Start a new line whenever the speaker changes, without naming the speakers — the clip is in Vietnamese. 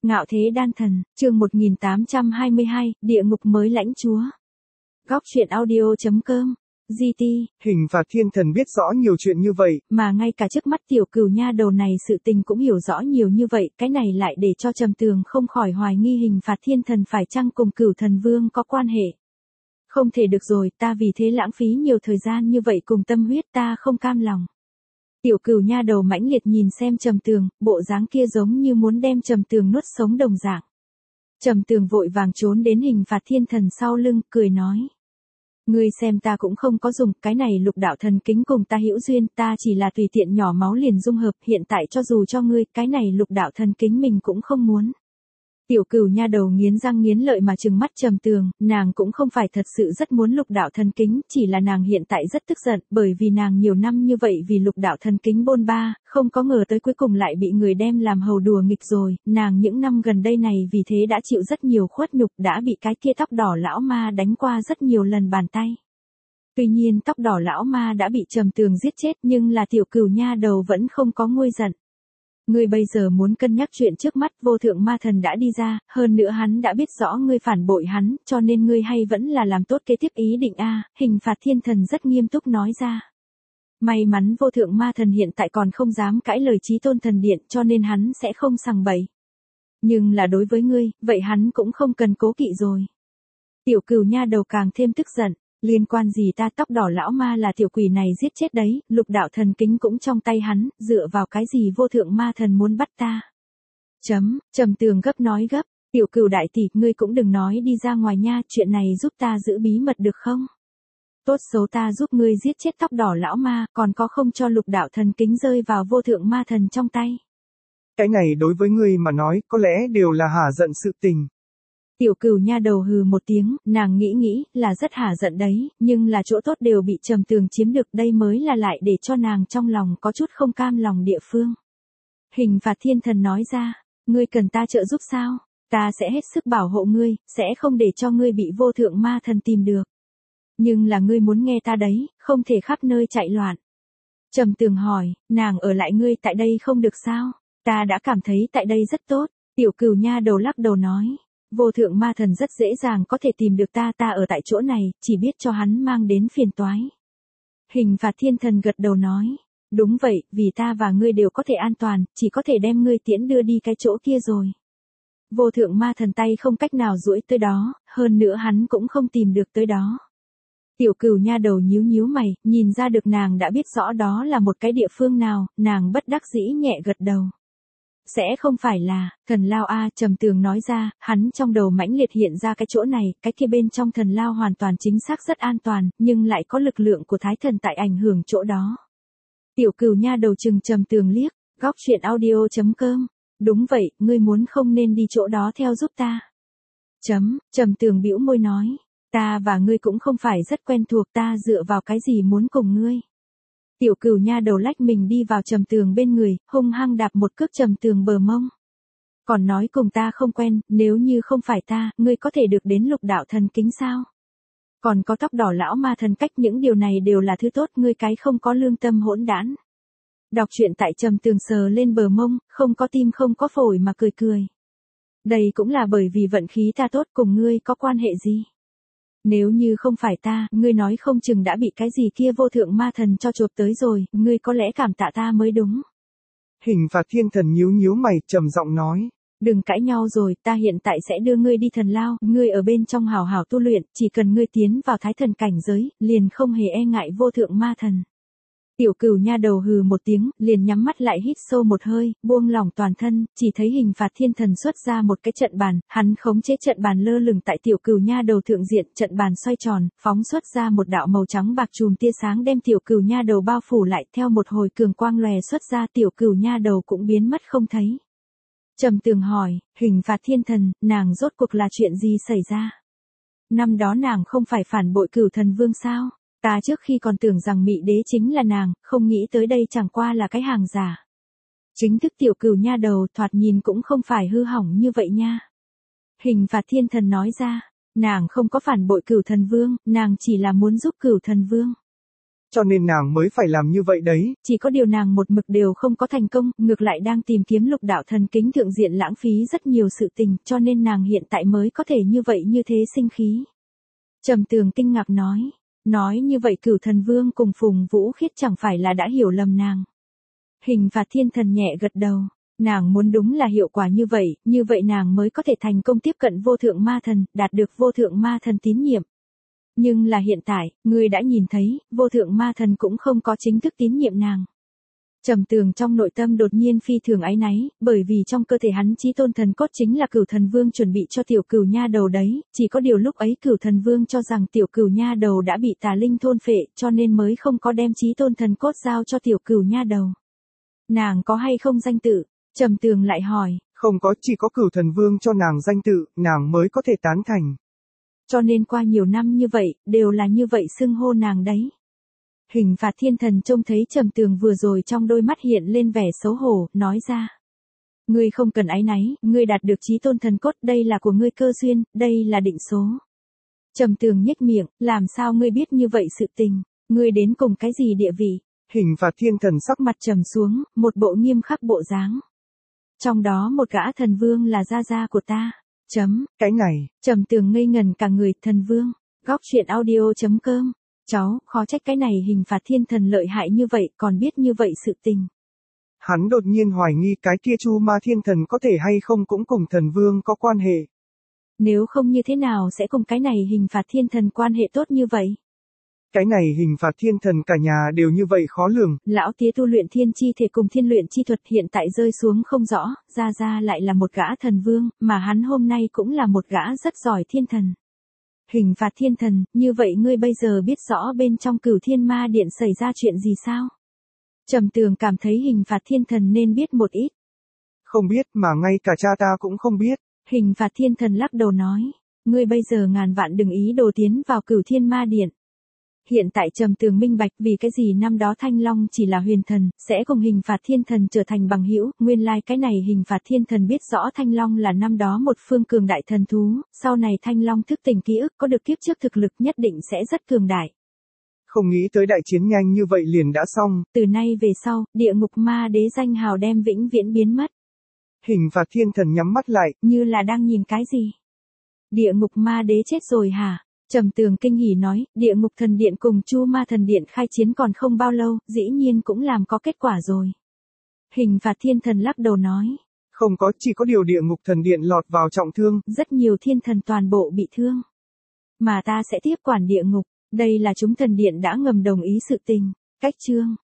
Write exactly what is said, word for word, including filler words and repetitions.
Ngạo thế đan thần, chương một nghìn tám trăm hai mươi hai, địa ngục mới lãnh chúa. Góc truyện audio.com, giê tê.
Hình phạt thiên thần biết rõ nhiều chuyện như vậy,
mà ngay cả trước mắt tiểu cửu nha đầu này sự tình cũng hiểu rõ nhiều như vậy, cái này lại để cho Trầm Tường không khỏi hoài nghi hình phạt thiên thần phải chăng cùng Cửu Thần Vương có quan hệ. Không thể được rồi, ta vì thế lãng phí nhiều thời gian như vậy cùng tâm huyết, ta không cam lòng. Tiểu cửu nha đầu mãnh liệt nhìn xem Trầm Tường, bộ dáng kia giống như muốn đem Trầm Tường nuốt sống đồng dạng. Trầm Tường vội vàng trốn đến hình phạt thiên thần sau lưng, cười nói. Ngươi xem ta cũng không có dùng, cái này lục đạo thần kính cùng ta hữu duyên, ta chỉ là tùy tiện nhỏ máu liền dung hợp, hiện tại cho dù cho ngươi, cái này lục đạo thần kính mình cũng không muốn. Tiểu cửu nha đầu nghiến răng nghiến lợi mà trừng mắt Trầm Tường, nàng cũng không phải thật sự rất muốn lục đạo thần kính, chỉ là nàng hiện tại rất tức giận, bởi vì nàng nhiều năm như vậy vì lục đạo thần kính bôn ba, không có ngờ tới cuối cùng lại bị người đem làm hầu đùa nghịch rồi, nàng những năm gần đây này vì thế đã chịu rất nhiều khuất nhục, đã bị cái kia tóc đỏ lão ma đánh qua rất nhiều lần bàn tay. Tuy nhiên tóc đỏ lão ma đã bị Trầm Tường giết chết, nhưng là tiểu cửu nha đầu vẫn không có nguôi giận. Ngươi bây giờ muốn cân nhắc chuyện trước mắt, vô thượng ma thần đã đi ra, hơn nữa hắn đã biết rõ ngươi phản bội hắn, cho nên ngươi hay vẫn là làm tốt kế tiếp ý định a. Hình phạt thiên thần rất nghiêm túc nói ra. May mắn vô thượng ma thần hiện tại còn không dám cãi lời chí tôn thần điện, cho nên hắn sẽ không sằng bậy. Nhưng là đối với ngươi, vậy hắn cũng không cần cố kỵ rồi. Tiểu cửu nha đầu càng thêm tức giận. Liên quan gì ta, tóc đỏ lão ma là tiểu quỷ này giết chết đấy, lục đạo thần kính cũng trong tay hắn, dựa vào cái gì vô thượng ma thần muốn bắt ta. Chấm, Trầm Tường gấp nói gấp, tiểu cửu đại tỷ, ngươi cũng đừng nói đi ra ngoài nha, chuyện này giúp ta giữ bí mật được không? Tốt xấu ta giúp ngươi giết chết tóc đỏ lão ma, còn có không cho lục đạo thần kính rơi vào vô thượng ma thần trong tay.
Cái này đối với ngươi mà nói, có lẽ đều là hả giận sự tình.
Tiểu cửu nha đầu hừ một tiếng, nàng nghĩ nghĩ, là rất hả giận đấy, nhưng là chỗ tốt đều bị Trầm Tường chiếm được, đây mới là lại để cho nàng trong lòng có chút không cam lòng địa phương. Hình phạt thiên thần nói ra, ngươi cần ta trợ giúp sao? Ta sẽ hết sức bảo hộ ngươi, sẽ không để cho ngươi bị vô thượng ma thần tìm được. Nhưng là ngươi muốn nghe ta đấy, không thể khắp nơi chạy loạn. Trầm Tường hỏi, nàng ở lại ngươi tại đây không được sao? Ta đã cảm thấy tại đây rất tốt. Tiểu cửu nha đầu lắc đầu nói. Vô thượng ma thần rất dễ dàng có thể tìm được ta, ta ở tại chỗ này, chỉ biết cho hắn mang đến phiền toái. Hình phạt thiên thần gật đầu nói, đúng vậy, vì ta và ngươi đều có thể an toàn, chỉ có thể đem ngươi tiễn đưa đi cái chỗ kia rồi. Vô thượng ma thần tay không cách nào duỗi tới đó, hơn nữa hắn cũng không tìm được tới đó. Tiểu cửu nha đầu nhíu nhíu mày, nhìn ra được nàng đã biết rõ đó là một cái địa phương nào, nàng bất đắc dĩ nhẹ gật đầu. Sẽ không phải là, thần lao a. Trầm Tường nói ra, hắn trong đầu mãnh liệt hiện ra cái chỗ này, cái kia bên trong thần lao hoàn toàn chính xác rất an toàn, nhưng lại có lực lượng của thái thần tại ảnh hưởng chỗ đó. Tiểu cửu nha đầu chừng Trầm Tường liếc, góc truyện audio.com, đúng vậy, ngươi muốn không nên đi chỗ đó theo giúp ta. Chấm, Trầm Tường bĩu môi nói, ta và ngươi cũng không phải rất quen thuộc, ta dựa vào cái gì muốn cùng ngươi. Tiểu cửu nha đầu lách mình đi vào Trầm Tường bên người, hung hăng đạp một cước Trầm Tường bờ mông. Còn nói cùng ta không quen, nếu như không phải ta, ngươi có thể được đến lục đạo thần kính sao? Còn có tóc đỏ lão ma thần cách, những điều này đều là thứ tốt, ngươi cái không có lương tâm hỗn đản. Đọc truyện tại Trầm Tường sờ lên bờ mông, không có tim không có phổi mà cười cười. Đây cũng là bởi vì vận khí ta tốt, cùng ngươi có quan hệ gì? Nếu như không phải ta, ngươi nói không chừng đã bị cái gì kia vô thượng ma thần cho chộp tới rồi, ngươi có lẽ cảm tạ ta mới đúng.
Hình phạt thiên thần nhíu nhíu mày, trầm giọng nói.
Đừng cãi nhau rồi, ta hiện tại sẽ đưa ngươi đi thần lao, ngươi ở bên trong hào hào tu luyện, chỉ cần ngươi tiến vào thái thần cảnh giới, liền không hề e ngại vô thượng ma thần. Tiểu cửu nha đầu hừ một tiếng, liền nhắm mắt lại hít sâu một hơi, buông lỏng toàn thân, chỉ thấy hình phạt thiên thần xuất ra một cái trận bàn, hắn khống chế trận bàn lơ lửng tại tiểu cửu nha đầu thượng diện, trận bàn xoay tròn, phóng xuất ra một đạo màu trắng bạc chùm tia sáng đem tiểu cửu nha đầu bao phủ lại, theo một hồi cường quang lòe xuất ra, tiểu cửu nha đầu cũng biến mất không thấy. Trầm Tường hỏi, hình phạt thiên thần, nàng rốt cuộc là chuyện gì xảy ra? Năm đó nàng không phải phản bội Cửu Thần Vương sao? Ta trước khi còn tưởng rằng Mị Đế chính là nàng, không nghĩ tới đây chẳng qua là cái hàng giả. Chính thức tiểu cửu nha đầu thoạt nhìn cũng không phải hư hỏng như vậy nha. Hình phạt thiên thần nói ra, nàng không có phản bội Cửu Thần Vương, nàng chỉ là muốn giúp Cửu Thần Vương.
Cho nên nàng mới phải làm như vậy đấy.
Chỉ có điều nàng một mực đều không có thành công, ngược lại đang tìm kiếm lục đạo thần kính thượng diện lãng phí rất nhiều sự tình, cho nên nàng hiện tại mới có thể như vậy như thế sinh khí. Trầm Tường kinh ngạc nói, nói như vậy Cửu Thần Vương cùng Phùng Vũ Khiết chẳng phải là đã hiểu lầm nàng. Hình Phạt Thiên Thần nhẹ gật đầu, nàng muốn đúng là hiệu quả như vậy, như vậy nàng mới có thể thành công tiếp cận vô thượng ma thần, đạt được vô thượng ma thần tín nhiệm. Nhưng là hiện tại, ngươi đã nhìn thấy, vô thượng ma thần cũng không có chính thức tín nhiệm nàng. Trầm Tường trong nội tâm đột nhiên phi thường áy náy, bởi vì trong cơ thể hắn chí tôn thần cốt chính là Cửu Thần Vương chuẩn bị cho tiểu Cửu nha đầu đấy, chỉ có điều lúc ấy Cửu Thần Vương cho rằng tiểu Cửu nha đầu đã bị tà linh thôn phệ, cho nên mới không có đem chí tôn thần cốt giao cho tiểu Cửu nha đầu. Nàng có hay không danh tự? Trầm Tường lại hỏi.
Không có, chỉ có Cửu Thần Vương cho nàng danh tự, nàng mới có thể tán thành.
Cho nên qua nhiều năm như vậy, đều là như vậy xưng hô nàng đấy. Hình Phạt Thiên Thần trông thấy Trầm Tường vừa rồi trong đôi mắt hiện lên vẻ xấu hổ, nói ra. Ngươi không cần áy náy, ngươi đạt được chí tôn thần cốt, đây là của ngươi cơ duyên, đây là định số. Trầm Tường nhếch miệng, làm sao ngươi biết như vậy sự tình, ngươi đến cùng cái gì địa vị?
Hình Phạt Thiên Thần sắc
mặt trầm xuống, một bộ nghiêm khắc bộ dáng. Trong đó một gã thần vương là gia gia của ta. Chấm,
cái này.
Trầm Tường ngây ngần cả người, thần vương. Góc truyện audio chấm com. Cháu, khó trách cái này Hình Phạt Thiên Thần lợi hại như vậy, còn biết như vậy sự tình.
Hắn đột nhiên hoài nghi cái kia Chu Ma Thiên Thần có thể hay không cũng cùng thần vương có quan hệ.
Nếu không như thế nào sẽ cùng cái này Hình Phạt Thiên Thần quan hệ tốt như vậy?
Cái này Hình Phạt Thiên Thần cả nhà đều như vậy khó lường.
Lão tía tu luyện thiên chi thể cùng thiên luyện chi thuật hiện tại rơi xuống không rõ, ra ra lại là một gã thần vương, mà hắn hôm nay cũng là một gã rất giỏi thiên thần. Hình Phạt Thiên Thần, như vậy ngươi bây giờ biết rõ bên trong Cửu Thiên Ma Điện xảy ra chuyện gì sao? Trầm Tường cảm thấy Hình Phạt Thiên Thần nên biết một ít.
Không biết, mà ngay cả cha ta cũng không biết.
Hình Phạt Thiên Thần lắc đầu nói, ngươi bây giờ ngàn vạn đừng ý đồ tiến vào Cửu Thiên Ma Điện. Hiện tại Trầm Tường minh bạch vì cái gì năm đó Thanh Long chỉ là huyền thần, sẽ cùng Hình Phạt Thiên Thần trở thành bằng hữu, nguyên lai like cái này Hình Phạt Thiên Thần biết rõ Thanh Long là năm đó một phương cường đại thần thú, sau này Thanh Long thức tỉnh ký ức có được kiếp trước thực lực nhất định sẽ rất cường đại.
Không nghĩ tới đại chiến nhanh như vậy liền đã xong.
Từ nay về sau, địa ngục ma đế danh hào đem vĩnh viễn biến mất.
Hình Phạt Thiên Thần nhắm mắt lại,
như là đang nhìn cái gì? Địa ngục ma đế chết rồi hả? Trầm Tường kinh hỉ nói, địa ngục thần điện cùng Chu Ma thần điện khai chiến còn không bao lâu, dĩ nhiên cũng làm có kết quả rồi. Hình Phạt Thiên Thần lắc đầu nói.
Không có, chỉ có điều địa ngục thần điện lọt vào trọng thương.
Rất nhiều thiên thần toàn bộ bị thương. Mà ta sẽ tiếp quản địa ngục, đây là chúng thần điện đã ngầm đồng ý sự tình. Cách chương.